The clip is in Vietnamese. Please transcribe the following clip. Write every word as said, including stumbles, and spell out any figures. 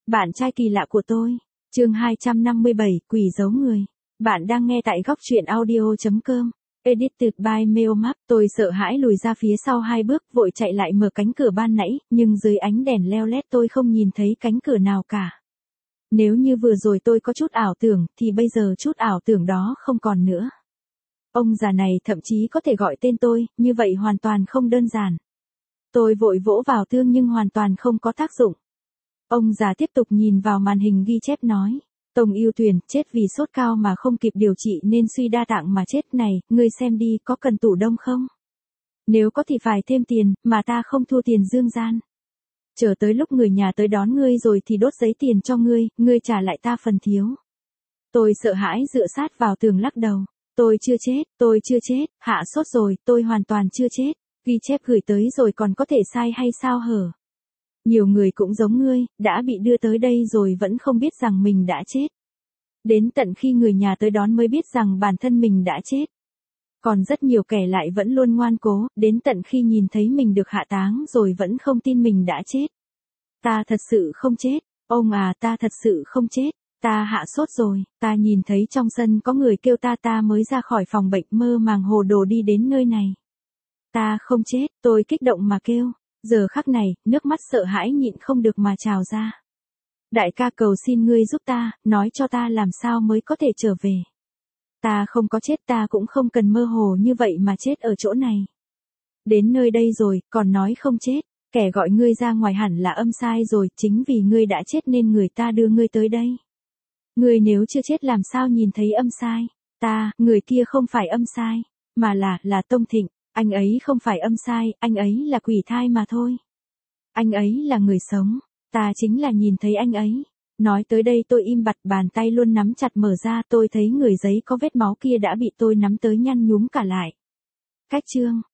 Bạn trai kỳ lạ của tôi. Chương hai trăm năm mươi bảy, quỷ giấu người. Bạn đang nghe tại góc truyện audio chấm com. Edited by Meomap. Tôi sợ hãi lùi ra phía sau hai bước, vội chạy lại mở cánh cửa ban nãy, nhưng dưới ánh đèn leo lét tôi không nhìn thấy cánh cửa nào cả. Nếu như vừa rồi tôi có chút ảo tưởng, thì bây giờ chút ảo tưởng đó không còn nữa. Ông già này thậm chí có thể gọi tên tôi, như vậy hoàn toàn không đơn giản. Tôi vội vỗ vào tường nhưng hoàn toàn không có tác dụng. Ông già tiếp tục nhìn vào màn hình ghi chép nói. Tông Yêu Tuyền, chết vì sốt cao mà không kịp điều trị nên suy đa tạng mà chết này, ngươi xem đi, có cần tủ đông không? Nếu có thì phải thêm tiền, mà ta không thua tiền dương gian. Chờ tới lúc người nhà tới đón ngươi rồi thì đốt giấy tiền cho ngươi, ngươi trả lại ta phần thiếu. Tôi sợ hãi dựa sát vào tường lắc đầu. Tôi chưa chết, tôi chưa chết, hạ sốt rồi, tôi hoàn toàn chưa chết. Ghi chép gửi tới rồi còn có thể sai hay sao hở? Nhiều người cũng giống ngươi, đã bị đưa tới đây rồi vẫn không biết rằng mình đã chết. Đến tận khi người nhà tới đón mới biết rằng bản thân mình đã chết. Còn rất nhiều kẻ lại vẫn luôn ngoan cố, đến tận khi nhìn thấy mình được hạ táng rồi vẫn không tin mình đã chết. Ta thật sự không chết, ông à ta thật sự không chết, ta hạ sốt rồi, ta nhìn thấy trong sân có người kêu ta ta mới ra khỏi phòng bệnh mơ màng hồ đồ đi đến nơi này. Ta không chết, tôi kích động mà kêu. Giờ khắc này, nước mắt sợ hãi nhịn không được mà trào ra. Đại ca cầu xin ngươi giúp ta, nói cho ta làm sao mới có thể trở về. Ta không có chết, ta cũng không cần mơ hồ như vậy mà chết ở chỗ này. Đến nơi đây rồi, còn nói không chết, kẻ gọi ngươi ra ngoài hẳn là âm sai rồi, chính vì ngươi đã chết nên người ta đưa ngươi tới đây. Ngươi nếu chưa chết làm sao nhìn thấy âm sai, ta, người kia không phải âm sai, mà là, là Tông Thịnh. Anh ấy không phải âm sai, anh ấy là quỷ thai mà thôi. Anh ấy là người sống, ta chính là nhìn thấy anh ấy. Nói tới đây tôi im bặt, bàn tay luôn nắm chặt mở ra, tôi thấy người giấy có vết máu kia đã bị tôi nắm tới nhăn nhúm cả lại. Cách chương,